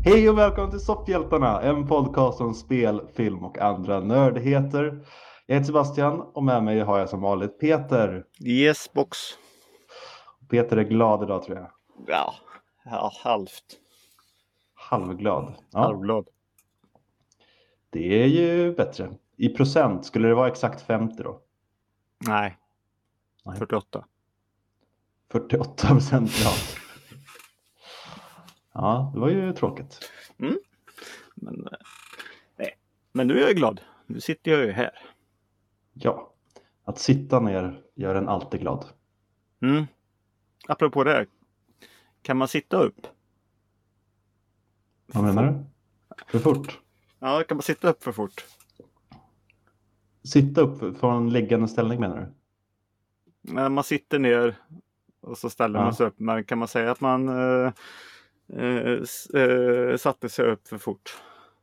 Hej och välkommen till Soffhjältarna, en podcast om spel, film och andra nördigheter. Jag heter Sebastian och med mig har jag som vanligt Peter. Yes, box. Peter är glad idag tror jag. Ja, halvt. Halvglad. Ja, Halvglad. det är ju bättre. I procent, skulle det vara exakt 50 då? Nej. Nej. 48. 48% glad. Ja, det var ju tråkigt. Men nu är jag glad. Nu sitter jag ju här. Ja, att sitta ner gör en alltid glad. Apropå det här. Kan man sitta upp? Vad menar du? För fort? Ja, kan man sitta upp för fort? Sitta upp från liggande ställning menar du? När man sitter ner och så ställer man sig upp. Men kan man säga att man satte sig upp för fort?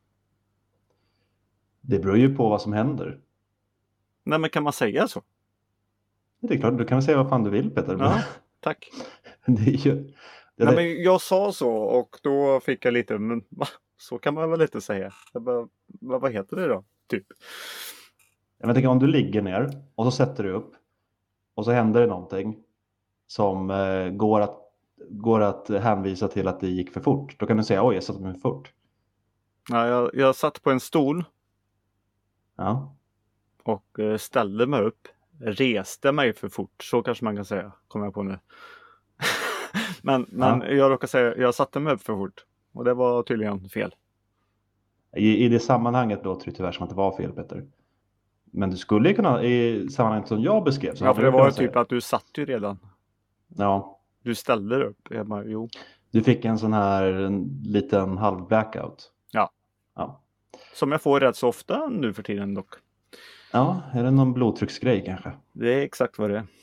Det beror ju på vad som händer. Nej, men kan man säga så? Det är klart, du kan väl säga vad fan du vill Peter. Ja, tack. Det är ju... Nej, men jag sa så och då fick jag lite, men va? Så kan man väl inte säga. Jag bara, vad heter det då? Typ. Jag tänker om du ligger ner och så sätter du upp och så händer det någonting som går att hänvisa till att det gick för fort. Då kan du säga, oj jag satte mig för fort. Ja, jag satt på en stol Ja. och ställde mig upp. Reste mig för fort, så kanske man kan säga. Kommer jag på nu. men jag råkar säga, jag satte mig upp för fort. Och det var tydligen fel. I det sammanhanget låter det tyvärr som att det var fel Peter. Men du skulle ju kunna, i sammanhanget som jag beskrev. Så ja, för det var typ att du satt ju redan. Ja. Du ställde dig upp. Jag bara, jo. Du fick en sån här liten halv blackout. Ja. Som jag får rätt så ofta nu för tiden dock. Ja, är det någon blodtrycksgrej kanske? Det är exakt vad det är.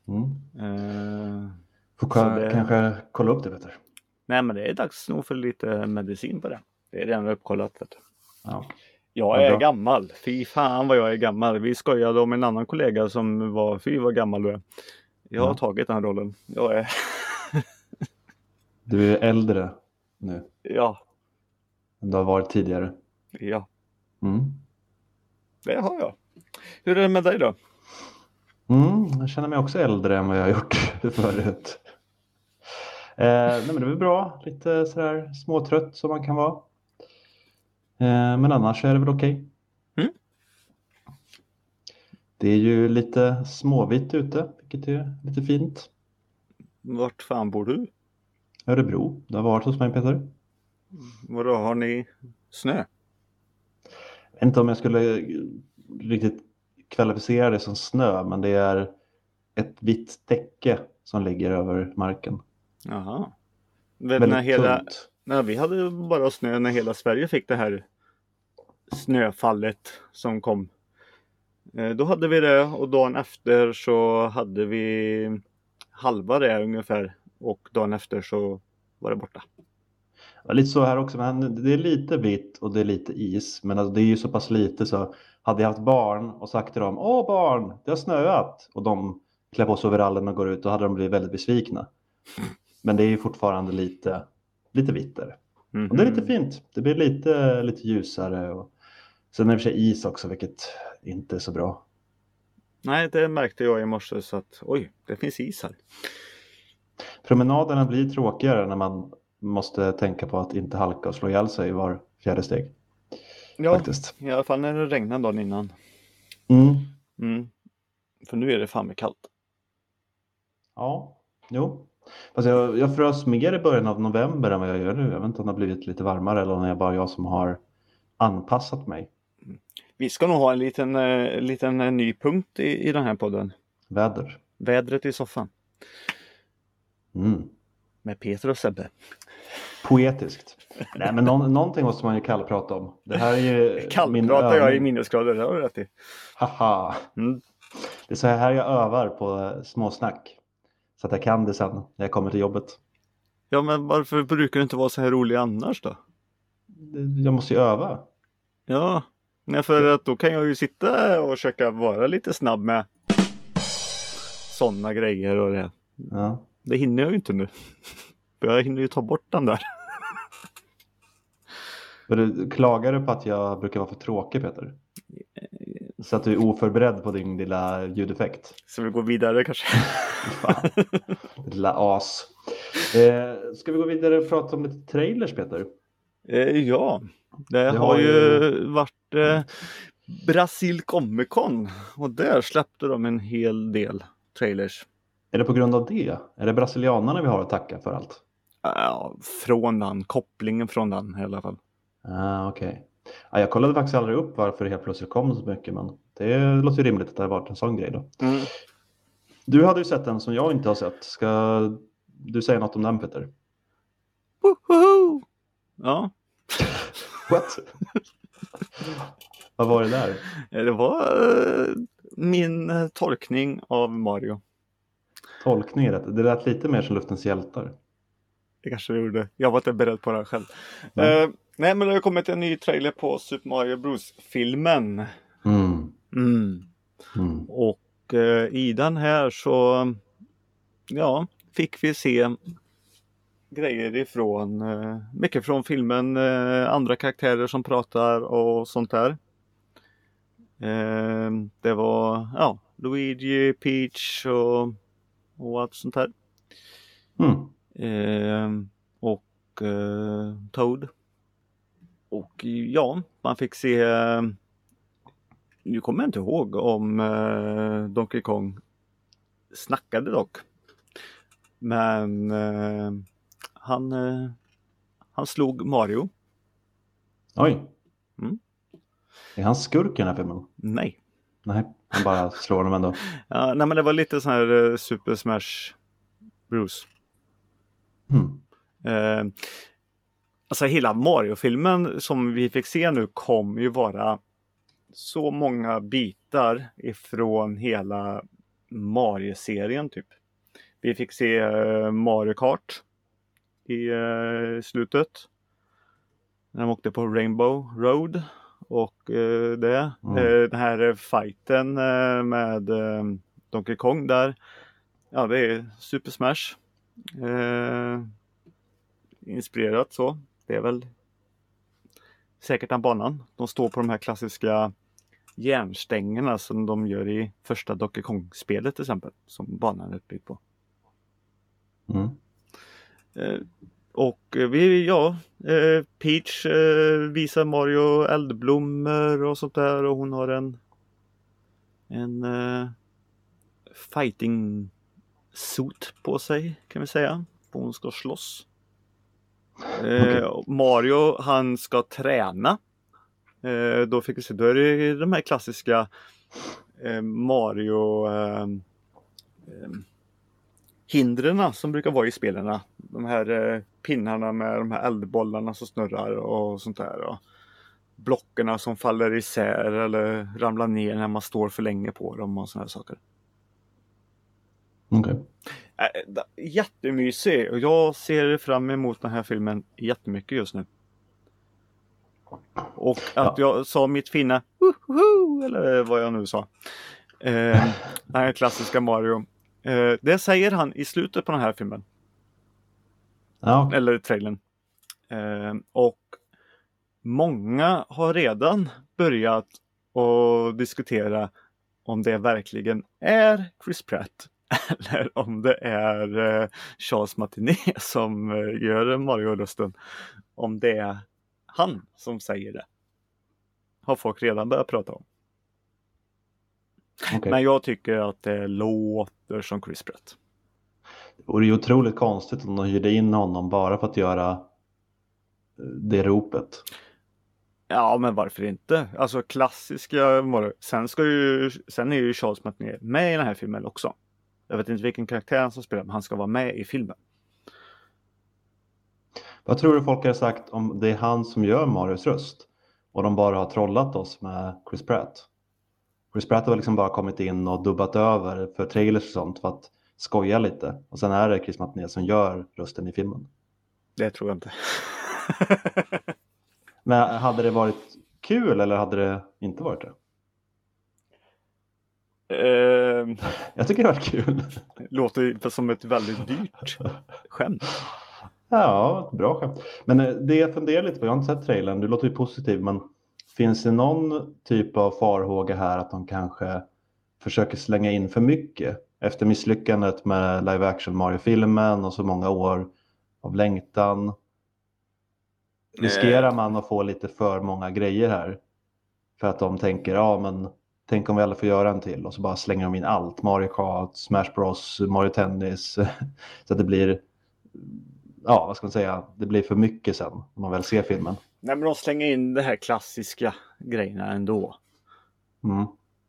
Får kanske kolla upp det Peter. Nej, men det är dags nog för lite medicin på det. Det är redan uppkollat. Vet du. Ja. Jag är gammal. Fy fan vad jag är gammal. Vi skojade om en annan kollega som var, fy vad gammal du är. Jag har tagit den rollen. Jag är... Du är äldre nu. Ja. Än du har varit tidigare. Ja. Det har jag. Hur är det med dig då? Jag känner mig också äldre än vad jag har gjort förut. Nej men det är väl bra. Lite sådär småtrött som man kan vara. Men annars är det väl okej. Det är ju lite småvitt ute, vilket är lite fint. Vart fan bor du? Örebro. Du har varit hos mig Peter. Vadå, har ni snö? Jag vet inte om jag skulle riktigt kvalificera det som snö, men det är ett vitt täcke som ligger över marken. Jaha. Väldigt tunt. Nej, vi hade bara snö när hela Sverige fick det här snöfallet som kom. Då hade vi det och dagen efter så hade vi halva det ungefär. Och dagen efter så var det borta. Ja, lite så här också, men det är lite vitt och det är lite is. Men alltså, det är ju så pass lite så hade jag haft barn och sagt till dem, åh barn, det har snöat. Och de klär på sig overallen och går ut och hade de blivit väldigt besvikna. Men det är ju fortfarande lite vitt där. Och det är lite fint. Det blir lite ljusare. Och sen är det för sig is också, vilket inte är så bra. Nej, det märkte jag i morse så att oj, det finns is här. Promenaderna blir tråkigare när man måste tänka på att inte halka och slå ihjäl sig var fjärde steg. Ja, faktiskt. I alla fall när det regnar dagen innan. För nu är det fan med kallt. Ja, jo. Fast jag frös mer i början av november än vad jag gör nu. Jag vet inte om det har blivit lite varmare eller om det är bara jag som har anpassat mig. Vi ska nog ha en liten ny punkt i den här podden. Väder. Vädret i soffan. Med Peter och Sebbe. Poetiskt. Nej, men någonting måste man ju kallprata om. Det här är ju kallpratar jag i minusgrader, det har du rätt i. Haha. Det är så här jag övar på småsnack. Så att jag kan det sen när jag kommer till jobbet. Ja, men varför brukar du inte vara så här rolig annars då? Jag måste ju öva. Ja, för att då kan jag ju sitta och försöka vara lite snabb med sådana grejer och det. Ja. Det hinner jag ju inte nu. För jag hinner ju ta bort den där. Klagar du på att jag brukar vara för tråkig, Peter? Så att du är oförberedd på din lilla ljudeffekt. Så vi går vidare kanske. Fan, lilla as. Ska vi gå vidare och prata om lite trailers, Peter? Ja, det Det har har ju varit Brasil Comic Con. Och där släppte de en hel del trailers. Är det på grund av det? Är det brasilianarna vi har att tacka för allt? Ja, från den, kopplingen från den i alla fall. Okej. Ja, jag kollade faktiskt aldrig upp varför det helt plötsligt kom så mycket, men det låter ju rimligt att det har varit en sån grej då. Mm. Du hade ju sett den som jag inte har sett. Ska du säga något om den, Peter? Woho! Ja. What? Vad var det där? Det var min tolkning av Mario. Tolkning är det. Det lät lite mer som Luftens hjältar. Det kanske det gjorde. Jag var inte beredd på det själv. Nej. Nej, men det har kommit en ny trailer på Super Mario Bros-filmen. Och i den här så fick vi se grejer ifrån mycket från filmen, andra karaktärer som pratar och sånt där. Det var Luigi, Peach och allt sånt där. Och Toad. Och man fick se, nu kommer jag inte ihåg om Donkey Kong snackade dock. Men han slog Mario. Oj. Är han skurk i den här filmen? Nej, han bara slår honom ändå. Nej, men det var lite sån här Super Smash Bros. Alltså hela Mario-filmen som vi fick se nu kommer ju vara så många bitar ifrån hela Mario-serien typ. Vi fick se Mario Kart i slutet. När de åkte på Rainbow Road. Och den här fighten med Donkey Kong där. Ja, det är Super Smash. Inspirerat så. Det är väl säkert den banan. De står på de här klassiska järnstängerna som de gör i första Donkey Kong-spelet till exempel. Som banan är uppbyggd på. Och Peach visar Mario eldblommor och sånt där. Och hon har en fighting suit på sig kan vi säga. Hon ska slåss. Mario han ska träna. Då fick vi se, då är det de här klassiska Mario hindren som brukar vara i spelarna. De här pinnarna med de här eldbollarna som snurrar och sånt där. Och blockerna som faller isär eller ramlar ner när man står för länge på dem och såna här saker. Okej. Jättemysig och jag ser fram emot den här filmen jättemycket just nu. Och att jag sa mitt fina eller vad jag nu sa. Den här klassiska Mario. Det säger han i slutet på den här filmen. Ja. Eller trailern. Och många har redan börjat att diskutera om det verkligen är Chris Pratt. Eller om det är Charles Martinet som gör Mario-rösten. Om det är han som säger det. Har folk redan börjat prata om. Okay. Men jag tycker att det låter som Chris Pratt. Och det är otroligt konstigt om de hyrde in honom bara för att göra det ropet. Ja, men varför inte? Alltså klassiska Mario. Sen är ju Charles Martinet med i den här filmen också. Jag vet inte vilken karaktär han som spelar, men han ska vara med i filmen. Vad tror du folk har sagt om det är han som gör Marios röst? Och de bara har trollat oss med Chris Pratt? Chris Pratt har liksom bara kommit in och dubbat över för trailers och sånt för att skoja lite. Och sen är det Chris Martinet som gör rösten i filmen. Det tror jag inte. Men hade det varit kul eller hade det inte varit det? Jag tycker det var kul. Låter som ett väldigt dyrt skämt. Ja, ett bra skämt. Men det jag funderar lite på, jag har inte sett trailern, du låter ju positiv, men finns det någon typ av farhåga här att de kanske försöker slänga in för mycket? Efter misslyckandet med live action Mario-filmen och så många år av längtan. Riskerar man att få lite för många grejer här? För att de tänker, ja men tänk om vi alla får göra en till, och så bara slänger de in allt. Mario Kart, Smash Bros, Mario Tennis. Så att det blir, ja vad ska man säga, det blir för mycket sen när man väl ser filmen. Nej, men de slänger in det här klassiska grejerna ändå. Mm.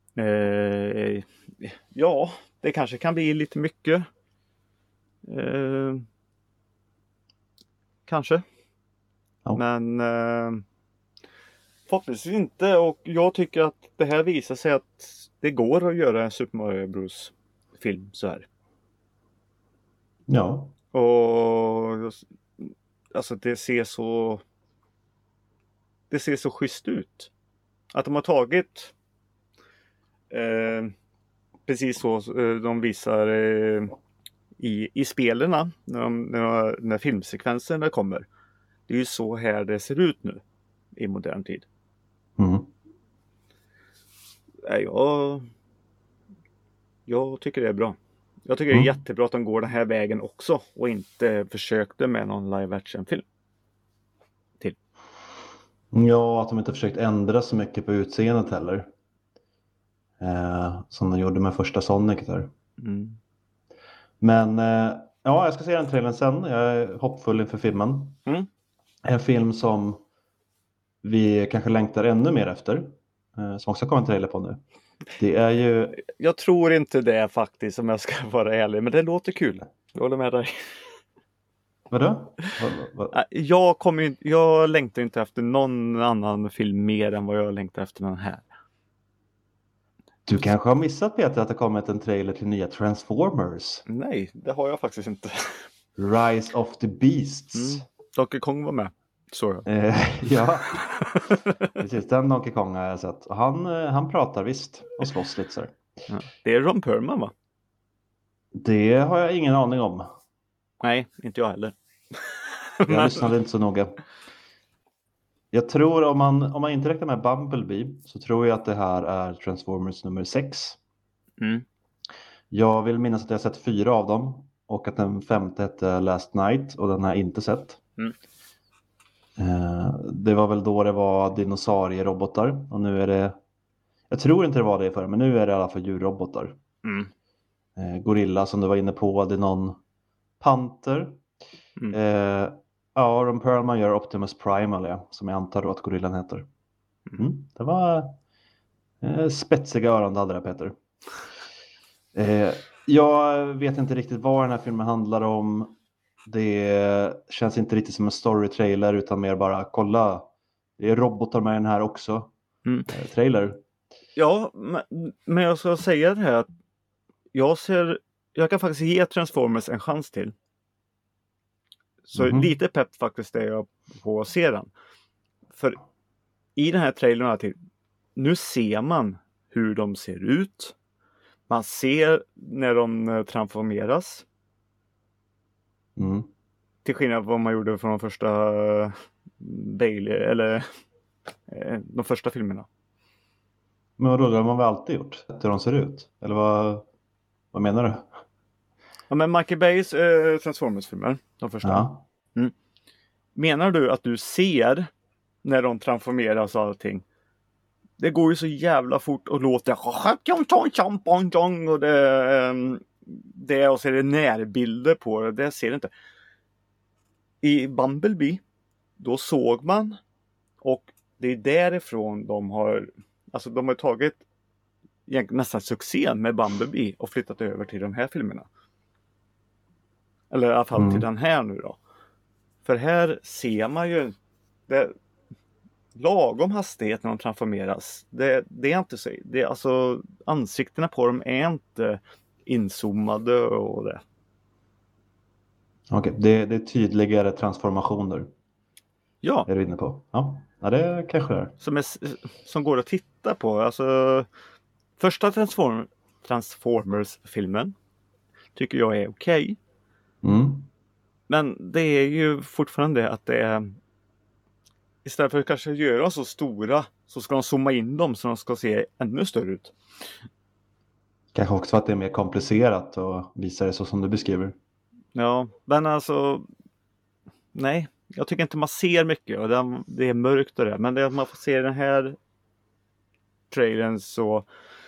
Ja, det kanske kan bli lite mycket. Kanske. Ja. Men förhoppningsvis inte. Och jag tycker att det här visar sig att det går att göra en Super Mario Bros film så här. Ja. Och alltså det ser så schysst ut. Att de har tagit precis så de visar i spelarna när filmsekvenserna kommer. Det är ju så här det ser ut nu i modern tid. Mm. Jag tycker det är bra. Jag tycker det är jättebra att de går den här vägen också och inte försökte med någon live action film till. Ja, att de inte försökt ändra så mycket på utseendet heller. Som de gjorde med första Sonic där. Mm. Men ja, jag ska se den trailern sen. Jag är hoppfull inför filmen. Mm. En film som vi kanske längtar ännu mer efter. Som också kommer en trailer på nu. Det är ju... Jag tror inte det faktiskt, om jag ska vara ärlig. Men det låter kul. Jag håller med dig. Vadå? Jag längtar inte efter någon annan film mer än vad jag längtar efter den här. Du kanske har missat, Peter, att det kommit en trailer till nya Transformers. Nej, det har jag faktiskt inte. Rise of the Beasts. Donkey Kong var med. Så jag. Ja, precis. Den Donkey Kong har jag sett. Och han pratar visst och slåss lite så här. Ja. Det är Ron Perlman, va? Det har jag ingen aning om. Nej, inte jag heller. Jag lyssnade inte så noga. Jag tror om man inte räknar med Bumblebee så tror jag att det här är Transformers nummer 6. Mm. Jag vill minnas att jag har sett 4 av dem och att den 5:e hette Last Night och den har jag inte sett. Mm. Det var väl då det var dinosaurierobotar och nu är det, jag tror inte det var det förr, men nu är det i alla fall djurrobotar. Mm. Gorilla som du var inne på, det är någon panter. Mm. Ja, Ron Perlman gör Optimus Primal, ja, som jag antar då att gorillan heter. Det var spetsiga öron hade det, Peter. Jag vet inte riktigt vad den här filmen handlar om. Det känns inte riktigt som en story-trailer utan mer bara kolla. Det är robotar med den här också. Trailer. Ja, men jag ska säga det här att jag kan faktiskt ge Transformers en chans till. Så lite pepp faktiskt är jag på att se den. För i den här trailern till, nu ser man hur de ser ut. Man ser när de transformeras. Till skillnad från vad man gjorde från de första Bailey eller de första filmerna. Men vadå, det har man väl alltid gjort? Hur de ser ut? Eller vad menar du? Ja, men Michael Bays Transformers-filmer, de första. Ja. Menar du att du ser när de transformeras och allting? Det går ju så jävla fort och låter och det och så är det närbilder på det. Det ser inte. I Bumblebee då såg man, och det är därifrån de har tagit nästan succén med Bumblebee och flyttat över till de här filmerna. Eller i alla fall till den här nu då. För här ser man ju det lagom hastighet när de transformeras. Det är inte så. Det är alltså ansiktena på dem är inte inzoomade och det. Okej, det är tydligare transformationer. Ja. Är du inne på? Ja, det kanske är. Som går att titta på. Alltså första Transformers-filmen tycker jag är okej. Men det är ju fortfarande det att det är istället för att kanske göra så stora så ska de zooma in dem så de ska se ännu större ut. Kanske också för att det är mer komplicerat och visar det så som du beskriver. Ja, men alltså nej, jag tycker inte man ser mycket och det är mörkt och det. Men det är att man får se den här trailern så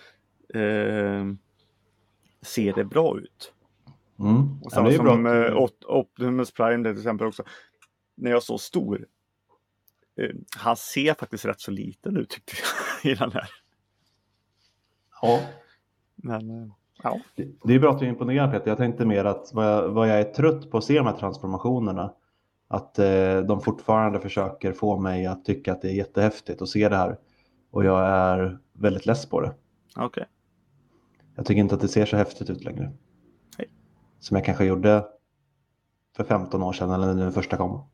ser det bra ut. Och samma det är som bra Optimus Prime till exempel också. När jag såg stor. Han ser faktiskt rätt så liten ut tyckte jag i den här. Ja. Men ja. Det är bra att du är imponerad, Peter. Jag tänkte mer att vad jag är trött på att se de här transformationerna. Att de fortfarande försöker få mig att tycka att det är jättehäftigt att se det här. Och jag är väldigt less på det. Okej. Jag tycker inte att det ser så häftigt ut längre. Nej. Som jag kanske gjorde för 15 år sedan eller när den första kom.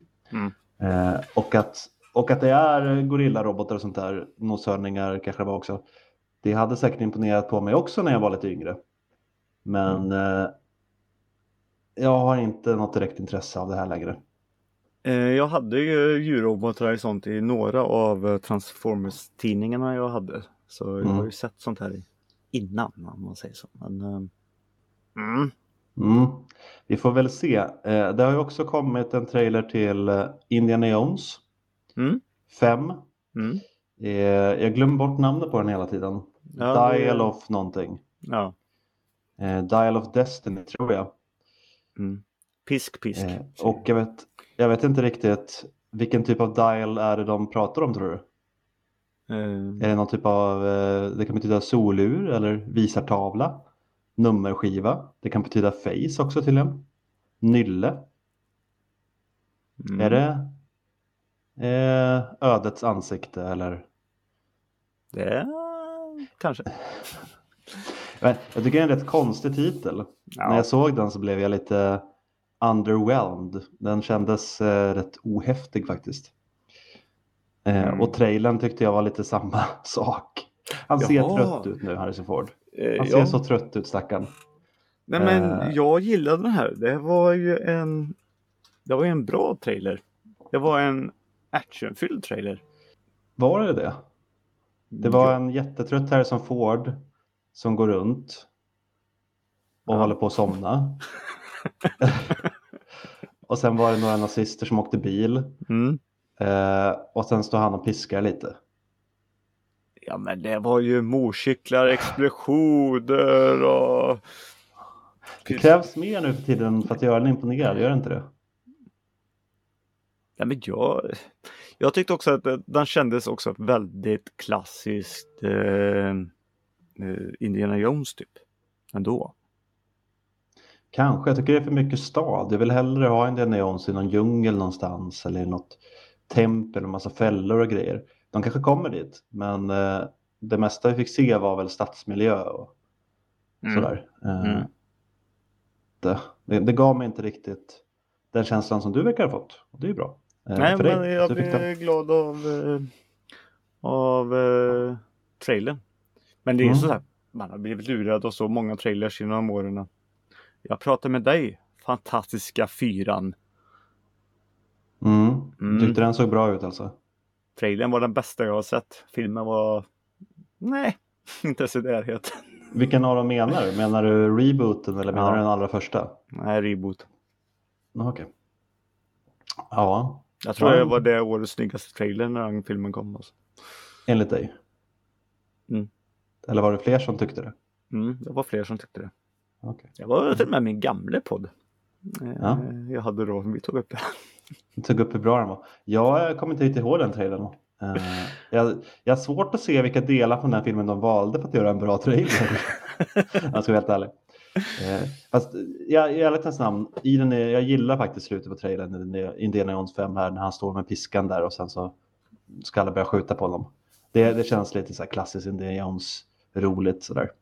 Och att det är gorillarobotar och sånt där. Noshörningar kanske det var också. Det hade säkert imponerat på mig också när jag var lite yngre. Men jag har inte något direkt intresse av det här längre. Jag hade ju djurrobotar och sånt i några av Transformers-tidningarna jag hade. Så jag har ju sett sånt här innan om man säger så. Men, Vi får väl se. Det har ju också kommit en trailer till Indiana Jones 5. Jag glömmer bort namnet på den hela tiden. Ja, Dial of någonting. Ja. Dial of Destiny tror jag. Pisk. Och jag vet inte riktigt vilken typ av dial är det de pratar om, tror du? Är det någon typ av, det kan betyda solur eller visartavla, nummerskiva. Det kan betyda face också tydligen. Nylle. Är det ödets ansikte eller? Det kanske. Jag tycker det är en rätt konstig titel. Ja. När jag såg den så blev jag lite underwhelmed. Den kändes rätt ohäftig faktiskt. Och trailern tyckte jag var lite samma sak. Han ser trött ut nu, Harrison Ford. Han ser så trött ut, stackarn. Nej, men jag gillade den här. Det var ju en bra trailer. Det var en actionfylld trailer. Var det det? Det var en jättetrött Harrison Ford som går runt och håller på att somna. Och sen var det några nazister som åkte bil. Och sen står han och piskar lite. Ja, men det var ju motorcyklar, explosioner och... Det krävs mer nu för tiden för att göra en imponerad, gör det inte det? Ja, men jag tyckte också att den kändes också väldigt klassiskt Indiana Jones typ. Ändå. Kanske, jag tycker det är för mycket stad. Jag vill hellre ha Indiana Jones i någon djungel någonstans eller i något tempel och massa fällor och grejer. De kanske kommer dit, men det mesta vi fick se var väl stadsmiljö och sådär. Det gav mig inte riktigt den känslan som du verkar ha fått. Och det är ju bra. Nej, men jag blir glad av trailern. Men det är så här, man har blivit lurad av så många trailers genom åren. Jag pratar med dig, fantastiska 4:an. Tyckte den såg bra ut alltså? Trailern var den bästa jag har sett. Filmen var... Nej, inte så därhet. Vilken av dem menar du? Menar du rebooten eller menar du den allra första? Nej, reboot. Okej. Ja. Jag tror det var det årets snyggaste trailer när den filmen kom. Alltså. Enligt dig? Eller var det fler som tyckte det? Det var fler som tyckte det. Okay. Jag var till och med min gamla podd. Jag hade då, vi tog upp det. Du tog upp hur bra den var. Jag kommer inte riktigt ihåg den trailern. Jag har svårt att se vilka delar från den filmen de valde för att göra en bra trailer. Jag ska vara helt ärlig. Fast i ärlighetens namn, jag gillar faktiskt slutet på trailern i Indiana Jones 5 här när han står med piskan där och sen så ska alla börja skjuta på honom. Det känns lite så här klassiskt Indiana Jones roligt sådär.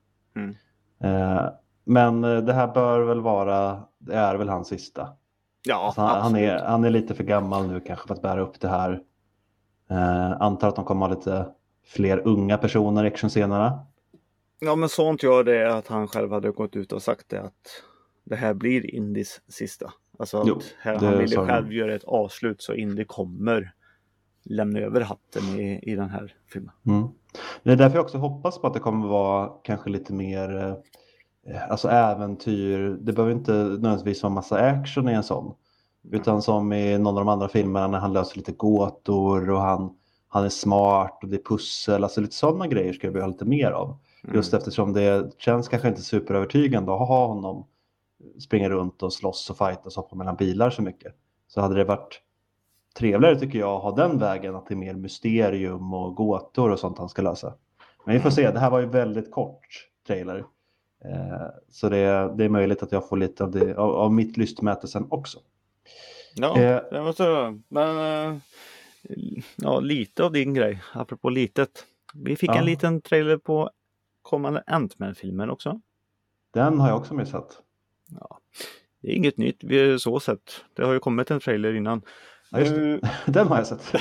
Men det här bör väl det är väl hans sista. Ja, alltså han är lite för gammal nu kanske för att bära upp det här. Antar att de kommer ha lite fler unga personer i actionscenerna. Ja, men sånt gör det att han själv hade gått ut och sagt det att det här blir Indis sista. Alltså Jo, att han det ville sa de. själv göra ett avslut så Indy kommer lämna över hatten i den här filmen. Mm. Det är därför jag också hoppas på att det kommer vara kanske lite mer alltså äventyr. Det behöver inte nödvändigtvis vara massa action i en sån. Utan som i någon av de andra filmerna när han löser lite gåtor och han är smart och det är pussel. Alltså lite sådana grejer ska vi ha lite mer av. Just eftersom det känns kanske inte superövertygande att ha honom springa runt och slåss och fightas och hoppa mellan bilar så mycket. Så hade det varit trevligare tycker jag att ha den vägen, att det är mer mysterium och gåtor och sånt han ska lösa. Men vi får se, det här var ju väldigt kort trailer. Så det är möjligt att jag får lite av, av mitt lystmäte sen också. Ja, det måste jag. Men ja, lite av din grej, apropå litet. Vi fick en liten trailer på kommande Ant-Man-filmen också. Den har jag också missat. Ja, det är inget nytt, vi har så sett. Det har ju kommit en trailer innan. Ja, just det. Den har jag sett.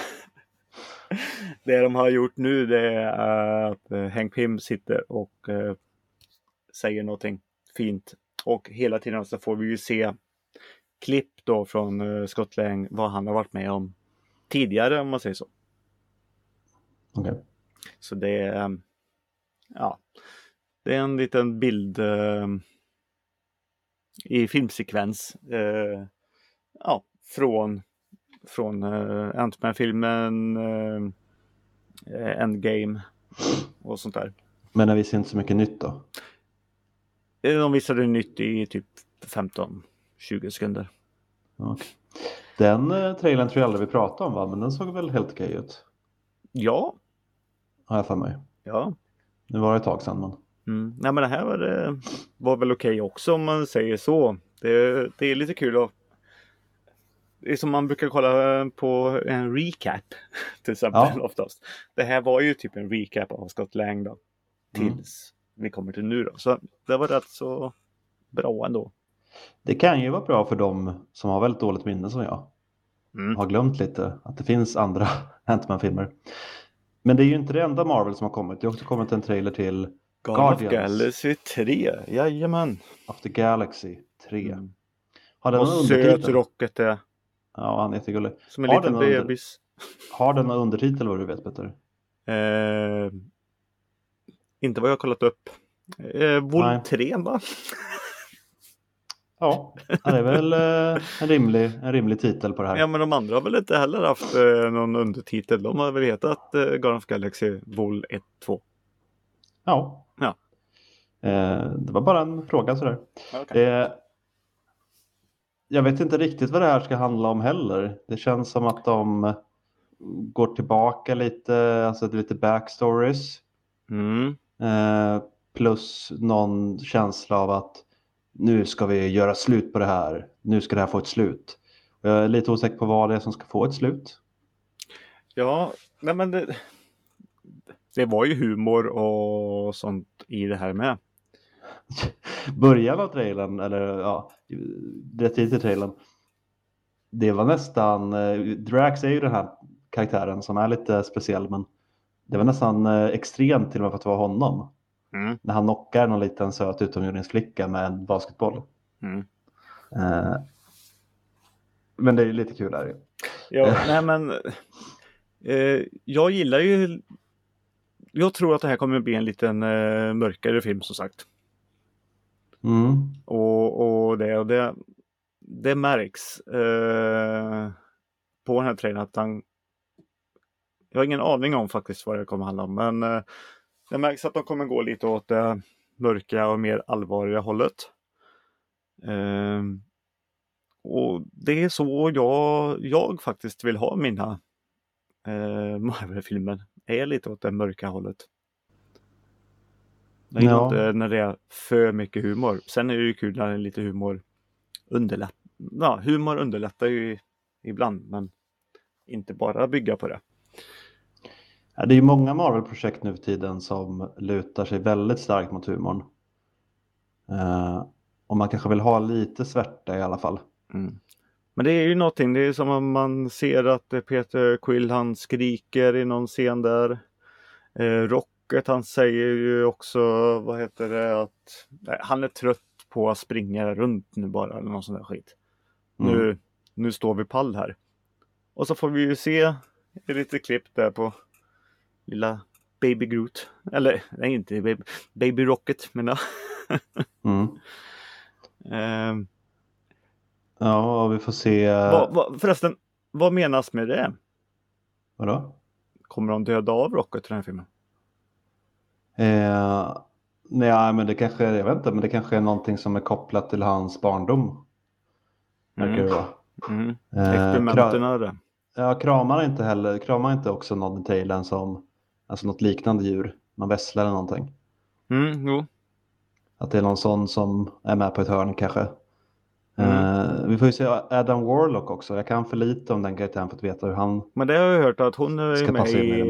Det de har gjort nu det är att Hank Pym sitter och säger någonting fint. Och hela tiden så får vi ju se klipp då från Scott Lang, vad han har varit med om tidigare om man säger så. Okay. Så det är ja, det är en liten bild i filmsekvens ja, från Ant-Man-filmen Endgame och sånt där. Men det visar inte så mycket nytt då? De visade nytt i typ 15-20 sekunder. Okay. Den trailern tror jag aldrig vi pratade om va? Men den såg väl helt okej ut? Ja. Har jag för mig. Ja. Det var ett tag sedan men. Nej men det här var väl okej också om man säger så. Det är lite kul att det är som man brukar kolla på en recap till exempel oftast. Det här var ju typ en recap av Scott Lang då. Tills vi kommer till nu då. Så det var rätt så bra ändå. Det kan ju vara bra för dem som har väldigt dåligt minne som jag. Har glömt lite att det finns andra Ant-Man-filmer. Men det är ju inte det enda Marvel som har kommit. Det har också kommit en trailer till Guardians of Galaxy 3. Jajamän. Of the Galaxy 3. Har den och söt Rocket är. Ja, han är jättegullig. Som en liten bebis. Har den någon undertitel vad du vet Peter? Inte vad jag har kollat upp. Vol 3 va? Ja, det är väl en rimlig titel på det här. Ja, men de andra har väl inte heller haft någon undertitel. De har väl hetat Guardians of Galaxy Vol 1, 2. Ja. Det var bara en fråga sådär. Okay. Jag vet inte riktigt vad det här ska handla om heller. Det känns som att de går tillbaka lite, alltså lite backstories. Plus någon känsla av att nu ska vi göra slut på det här. Nu ska det här få ett slut. Jag är lite osäker på vad det är som ska få ett slut. Ja, nej men det var ju humor och sånt i det här med. Början av trailern, eller ja, rätt tid till trailern. Det var nästan, Drax är ju den här karaktären som är lite speciell, men det var nästan extremt till och med för att vara honom. När han knockar någon liten söt utomjordingsflicka med en basketboll. Men det är ju lite kul där. Ja, nej men jag gillar ju, jag tror att det här kommer bli en liten mörkare film som sagt. Och det märks på den här trailern att jag har ingen aning om faktiskt vad det kommer handla om, men det märks att de kommer gå lite åt det mörka och mer allvarliga hållet. Och det är så jag faktiskt vill ha mina Marvel-filmer. Är lite åt det mörka hållet. Jag gillar inte när det är för mycket humor. Sen är det ju kul när det är lite humor underlättar. Ja, humor underlättar ju ibland, men inte bara bygga på det. Ja, det är ju många Marvel-projekt nu för tiden som lutar sig väldigt starkt mot humorn. Och man kanske vill ha lite svärta i alla fall. Men det är ju någonting, det är som om man ser att Peter Quill han skriker i någon scen där. Rocket han säger ju också, vad heter det, att han är trött på att springa runt nu bara eller någon sån där skit. Nu står vi pall här. Och så får vi ju se lite klipp där på lilla Baby Groot. Eller, nej inte Baby Rocket, men ja. Ja, vi får se. Förresten, vad menas med det? Vadå? Kommer de döda av Rocket i den här filmen? Nej, men det kanske, jag vet inte, men det kanske är någonting som är kopplat till hans barndom. Verkar det vara. Experimenten är det. Ja, kramar inte också någon i trailern som, alltså något liknande djur, någon vässla eller någonting. Jo. Att det är någon sån som är med på ett hörn kanske. Vi får ju se Adam Warlock också. Jag kan för lite om den karaktären för att veta hur han. Men det har jag hört att hon är med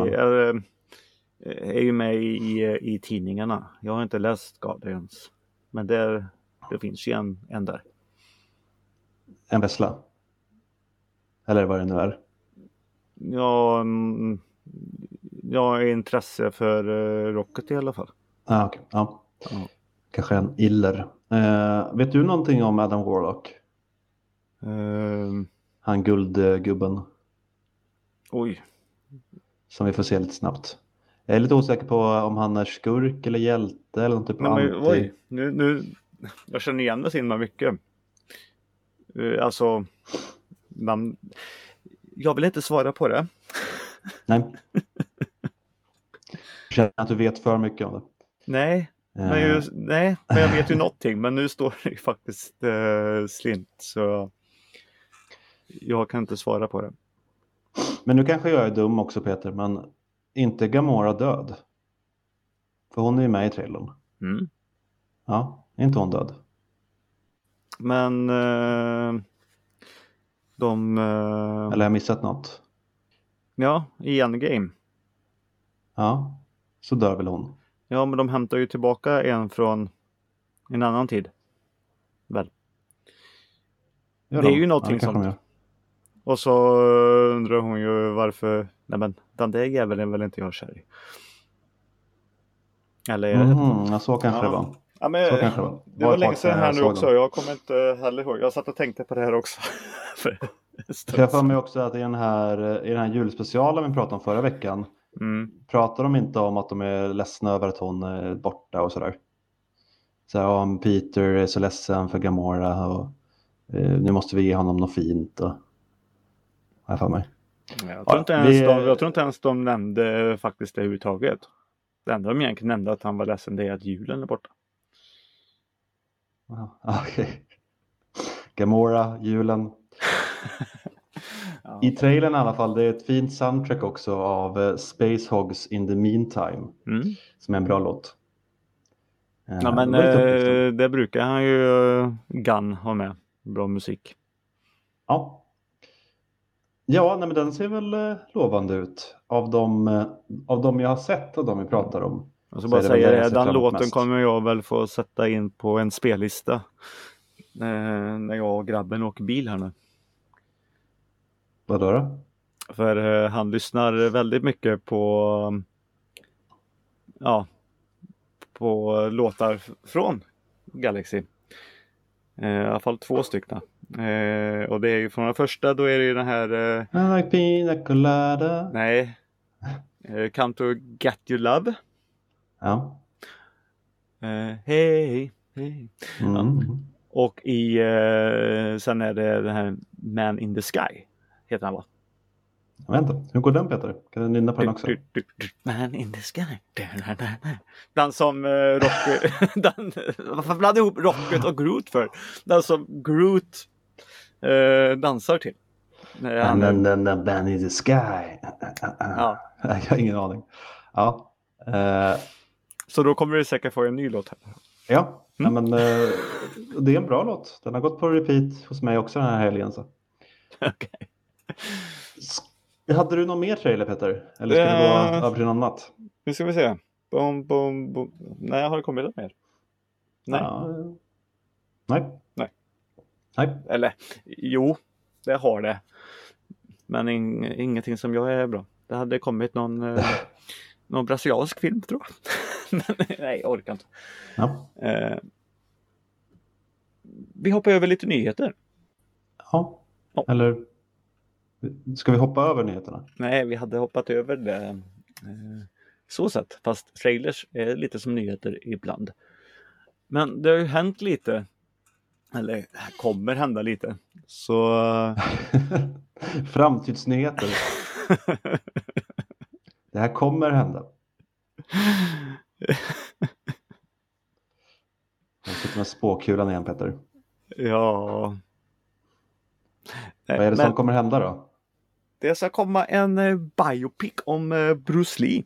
i är ju med i tidningarna. Jag har inte läst Guardians. Men det finns ju en där. En vässla? Eller vad det nu är. Ja, jag har intresse för Rocket i alla fall. Okay. Ja. Kanske en iller. Vet du någonting om Adam Warlock? Han guldgubben. Oj. Som vi får se lite snabbt. Jag är lite osäker på om han är skurk eller hjälte eller något typ av anti. Oj, nu jag känner igen det så himla mycket. Alltså, jag vill inte svara på det. Nej. Jag känner att du vet för mycket om det. Nej, men jag vet ju någonting. Men nu står det faktiskt slint. Så jag kan inte svara på det. Men nu kanske jag är dum också, Peter. Men inte Gamora död? För hon är ju med i trailern. Ja, är inte hon död? Men eller har jag missat något? Ja, i Endgame. Ja, så dör väl hon. Ja, men de hämtar ju tillbaka en från en annan tid. Väl. Det är ju någonting sånt. Och så undrar hon ju varför. Nej, men den där jäveln är väl inte jag kär i. Eller är det? Ja, så kanske det var. Ja, men så kanske det var. Det var länge sedan här nu också. Jag kommer inte heller ihåg. Jag satt och tänkte på det här också. Jag får mig också att i den här julspecialen vi pratade om förra veckan. Pratar de inte om att de är ledsna över att hon är borta och sådär. Så här, om Peter är så ledsen för Gamora och nu måste vi ge honom något fint och här för mig. Jag tror inte ens de nämnde faktiskt det överhuvudtaget. Det enda de egentligen nämnde att han var ledsen det är att julen är borta. Okej. Gamora, julen. I trailern i alla fall, det är ett fint soundtrack också av Space Hogs In the Meantime. Som är en bra låt. Ja, men det brukar han ju Gunn ha med. Bra musik. Ja. Ja, nej, men den ser väl lovande ut. Av de jag har sett och de vi pratar om. Och så bara säga det, den låten kommer jag väl få sätta in på en spellista. När jag och grabben åker bil här nu. Vadå då? För han lyssnar väldigt mycket på låtar från Galaxy. I alla fall 2 stycken. Och det är ju från den första, då är det ju den här I like pina colada. Nej. Come to Get Your Love. Ja. Hey. Ja. Och sen är det den här Man in the Sky heter han, va? Jag vet inte. Hur går den, Peter? Kan du nynna på den också? Man in the Sky. Den som varför blandade ihop Rocket och Groot för? Den som Groot dansar till. Man in the Sky. Ja. Jag har ingen aning. Ja. Så då kommer du säkert få en ny låt här. Ja. Ja, men det är en bra låt. Den har gått på repeat hos mig också den här helgen. Okej. Hade du någon mer trailer, Peter? Eller ska du gå över till något annat? Nu ska vi se. Bom. Nej, har det kommit något mer? Nej. Nej. Eller, jo, det har det. Men ingenting som jag är bra. Det hade kommit någon brasiliansk film, tror jag. Nej, jag orkar inte. Ja. Vi hoppar över lite nyheter. Ja, Ja. eller ska vi hoppa över nyheterna? Nej, vi hade hoppat över det. Så sätt, fast trailers är lite som nyheter ibland. Men det har ju hänt lite. Eller kommer hända lite. Så... Framtidsnyheter. Det här kommer hända. Jag sitter med spåkulan igen, Peter. Ja. Vad är det som kommer hända då? Det ska komma en biopic om Bruce Lee.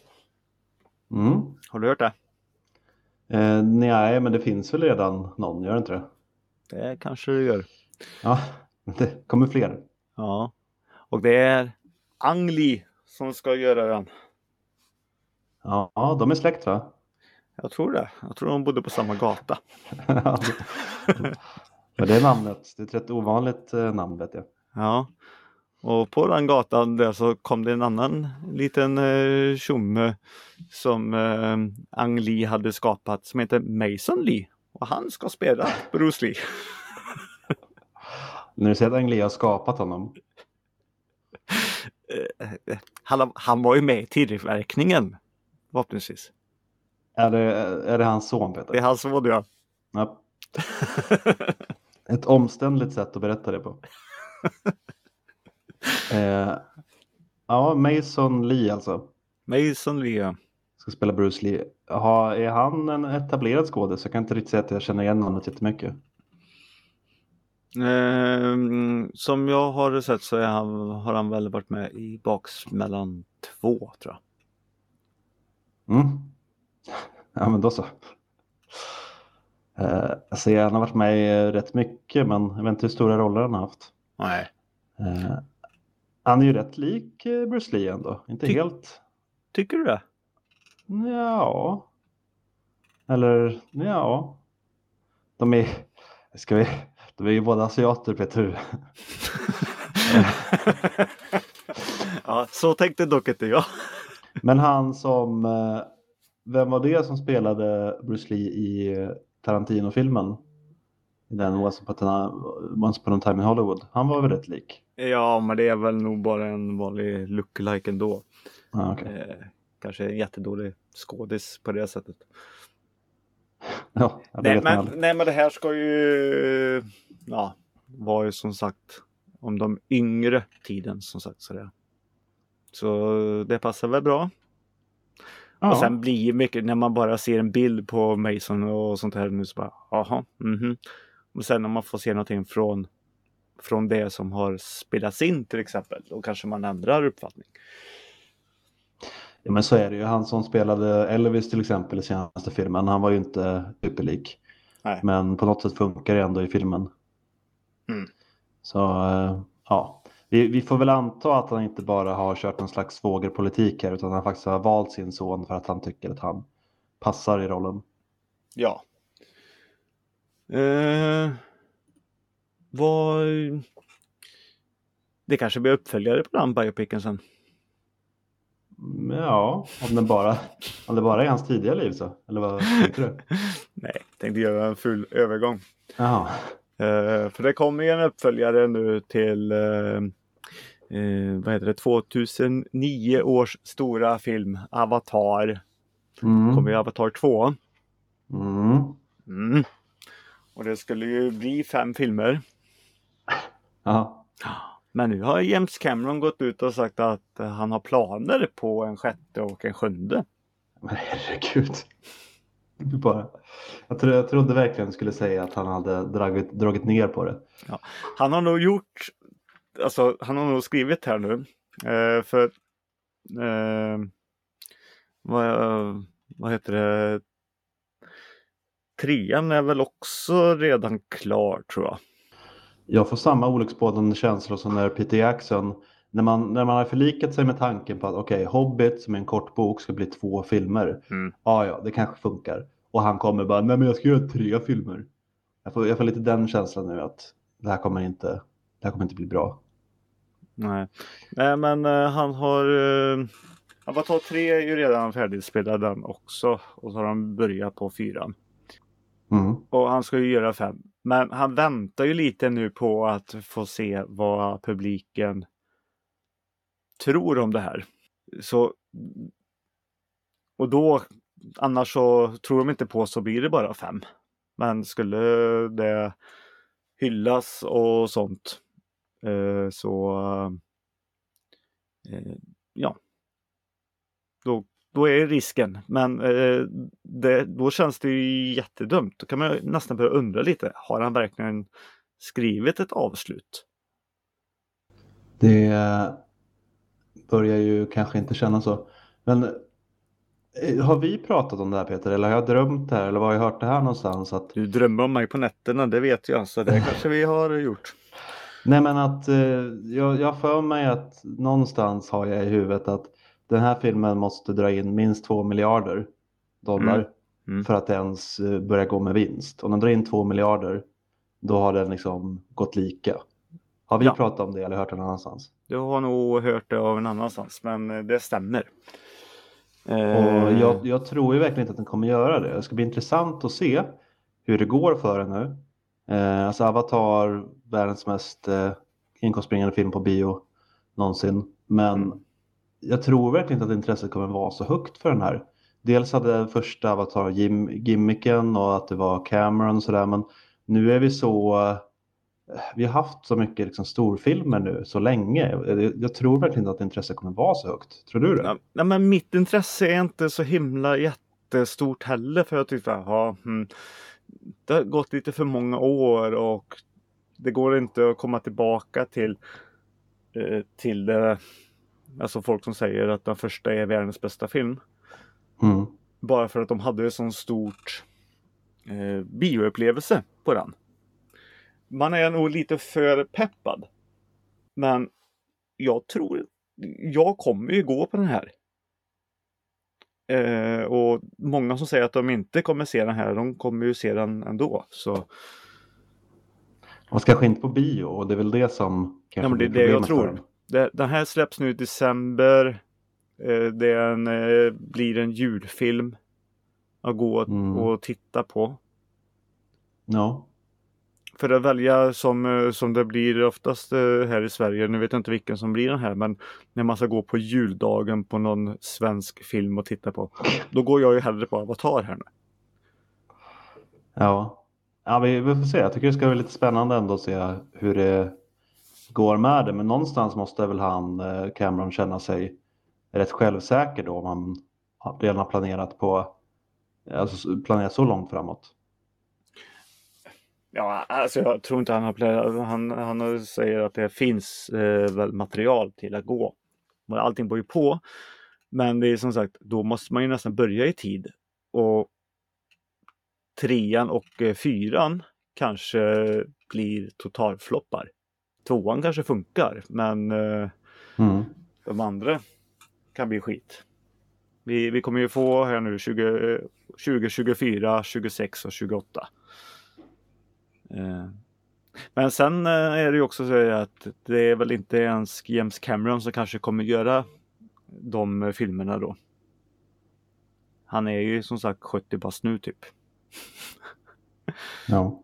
Har du hört det? Nej, men det finns väl redan någon, gör det inte det? Det kanske du gör. Ja, det kommer fler. Ja. Och det är Ang Lee som ska göra den. Ja, de är släkt va? Jag tror det. Jag tror de bodde på samma gata. För det är namnet. Det är ett rätt ovanligt namn vet jag. Ja. Och på den gatan där så kom det en annan liten tjomme som Ang Lee hade skapat som heter Mason Lee. Och han ska spela Bruce Lee. När du säger att Ang Lee har skapat honom. Han var ju med i tillverkningen. Förhoppningsvis. Är det hans son Peter? Det är hans son, ja. Ja. Ett omständligt sätt att berätta det på. Ja, Mason Lee alltså. Mason Lee, ja. Ska spela Bruce Lee. Är han en etablerad skådis? Jag kan inte riktigt säga att jag känner igen honom jättemycket. Som jag har sett så har han väl varit med i Baksmällan 2, tror jag. Ja, men då så. Alltså, han har varit med i rätt mycket, men jag vet inte hur stora roller han har haft. Nej. Han är ju rätt lik Bruce Lee ändå. Inte helt. Tycker du det? Ja. Eller, ja. De är ju båda asiater, Peter. Ja, så tänkte dock inte jag. Men han som... Vem var det som spelade Bruce Lee i Tarantino-filmen? I den Once Upon a Time in Hollywood. Han var väl rätt lik? Ja, men det är väl nog bara en vanlig lookalike ändå. Okay. Kanske en jättedålig skådis på det sättet. Ja, nej, men det här ska ju vara ju som sagt om de yngre tiden som sagt så det passar väl bra. Ja. Och sen blir mycket när man bara ser en bild på Mason och sånt här nu så bara och sen om man får se någonting från det som har spelats in till exempel, då kanske man ändrar uppfattning. Ja, men så är det ju. Han som spelade Elvis till exempel i senaste filmen, han var ju inte superlik. Nej. Men på något sätt funkar det ändå i filmen. Så ja, vi får väl anta att han inte bara har kört en slags svågerpolitik här, utan han faktiskt har valt sin son för att han tycker att han passar i rollen. Ja. Det kanske blir uppföljare på den biopicen sen. Ja, om det bara är hans tidiga liv så. Eller vad tänkte du? Nej, tänkte göra en full övergång. Jaha. För det kommer ju en uppföljare nu till 2009 års stora film Avatar. Kommer ju Avatar 2. Och det skulle ju bli 5 filmer. Ja. Men nu har James Cameron gått ut och sagt att han har planer på en 6:e och en 7:e. Men herregud. Jag trodde verkligen skulle säga att han hade dragit ner på det. Ja. Han har nog skrivit här nu. Vad heter det? 3:an är väl också redan klar, tror jag. Jag får samma olycksbådande känslor som när Peter Jackson, när man har förlikat sig med tanken på att Hobbit som är en kort bok ska bli 2 filmer. Ja, det kanske funkar. Och han kommer bara, nej men jag ska göra 3 filmer. Jag får lite den känslan nu att det här kommer inte bli bra. Nej men han har Avatar 3 är ju redan färdigspelad den också. Och så har han börjat på 4. Och han ska ju göra 5. Men han väntar ju lite nu på att få se vad publiken tror om det här. Så, och då, annars så tror de inte på, så blir det bara 5. Men skulle det hyllas och sånt, så ja, då är risken. Men då känns det ju jättedumt. Då kan man nästan börja undra lite. Har han verkligen skrivit ett avslut? Det börjar ju kanske inte kännas så. Men har vi pratat om det här, Peter? Eller har jag drömt det här? Eller var har jag hört det här någonstans? Att... Du drömmer om mig på nätterna, det vet jag. Så det kanske vi har gjort. Nej, men att jag för mig att någonstans har jag i huvudet att den här filmen måste dra in minst 2 miljarder dollar för att ens börja gå med vinst. Om den drar in 2 miljarder, då har den liksom gått lika. Har vi pratat om det eller hört det någon annanstans? Du har nog hört det av en annanstans, men det stämmer. Och jag tror ju verkligen inte att den kommer göra det. Det ska bli intressant att se hur det går för den nu. Alltså Avatar, världens mest inkomstbringande film på bio någonsin. Men jag tror verkligen inte att intresset kommer vara så högt för den här. Dels hade första Avatar gimmicken och att det var Cameron och sådär. Men nu är vi har haft så mycket liksom storfilmer nu så länge. Jag tror verkligen inte att intresset kommer vara så högt. Tror du det? Ja, men mitt intresse är inte så himla jättestort heller. För jag tyckte det har gått lite för många år och det går inte att komma tillbaka till det. Alltså folk som säger att den första är världens bästa film. Bara för att de hade en sån stort bioupplevelse på den. Man är nog lite för peppad. Men jag tror jag kommer ju gå på den här. Och många som säger att de inte kommer se den här, de kommer ju se den ändå. Så. Man ska kanske inte på bio, och det är väl det som kanske men det är det jag tror. Den här släpps nu i december. Den blir en julfilm att gå och titta på. Ja. För att välja som det blir oftast här i Sverige, nu vet jag inte vilken som blir den här, men när man ska gå på juldagen på någon svensk film och titta på, då går jag ju hellre på Avatar här nu. Ja, vi får se. Jag tycker det ska bli lite spännande ändå att se hur det går med det. Men någonstans måste väl Cameron, känna sig rätt självsäker då, om han redan har planerat så långt framåt. Ja, alltså jag tror inte han har planerat. Han säger att det finns material till att gå. Allting går ju på. Men det är som sagt, då måste man ju nästan börja i tid. Och 3:an och 4:an kanske blir totalfloppar. 2:an kanske funkar, men de andra kan bli skit. Vi kommer ju få här nu 2024, 26 och 28. Men sen är det ju också så att det är väl inte ens James Cameron som kanske kommer göra de filmerna då. Han är ju som sagt 70 bast nu typ. Ja.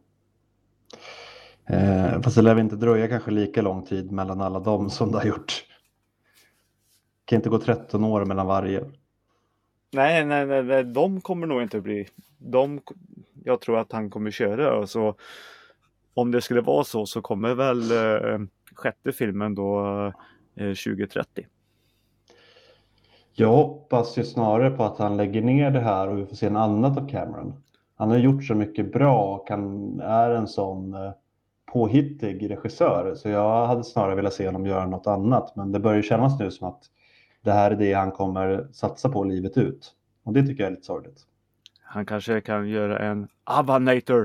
Fast det lär inte dröja kanske lika lång tid mellan alla dem som det har gjort. Det kan inte gå 13 år mellan varje. Nej, de kommer nog inte bli. Jag tror att han kommer köra, och så om det skulle vara så kommer väl sjätte filmen då 2030. Jag hoppas ju snarare på att han lägger ner det här och vi får se en annat av Cameron. Han har gjort så mycket bra och han är en sån påhittig regissör. Så jag hade snarare velat se honom göra något annat. Men det börjar ju kännas nu som att det här är det han kommer satsa på livet ut. Och det tycker jag är lite sorgligt. Han kanske kan göra en Avanator.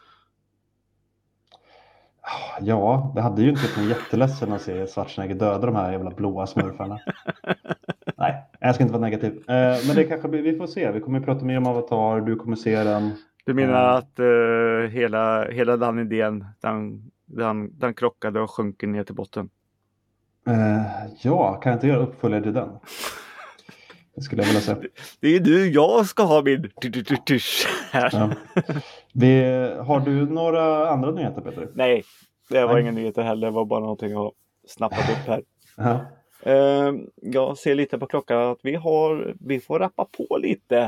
Ja, det hade ju inte varit jätteledsen att se Schwarzenegger döda de här jävla blåa smurfarna. Nej, jag ska inte vara negativ. Men det kanske vi får se. Vi kommer att prata mer om Avatar. Du kommer se den. Du menar att hela den idén den krockade och sjönk ner till botten? Ja, kan jag inte göra uppföljare till den? Det skulle jag vilja säga. Det är ju jag ska ha min här. Ja. Har du några andra nyheter, Peter? Nej, det var Nej. ingen nyheter heller. Det var bara någonting jag har snappat upp här. Ja. Jag ser lite på klockan att vi får rappa på lite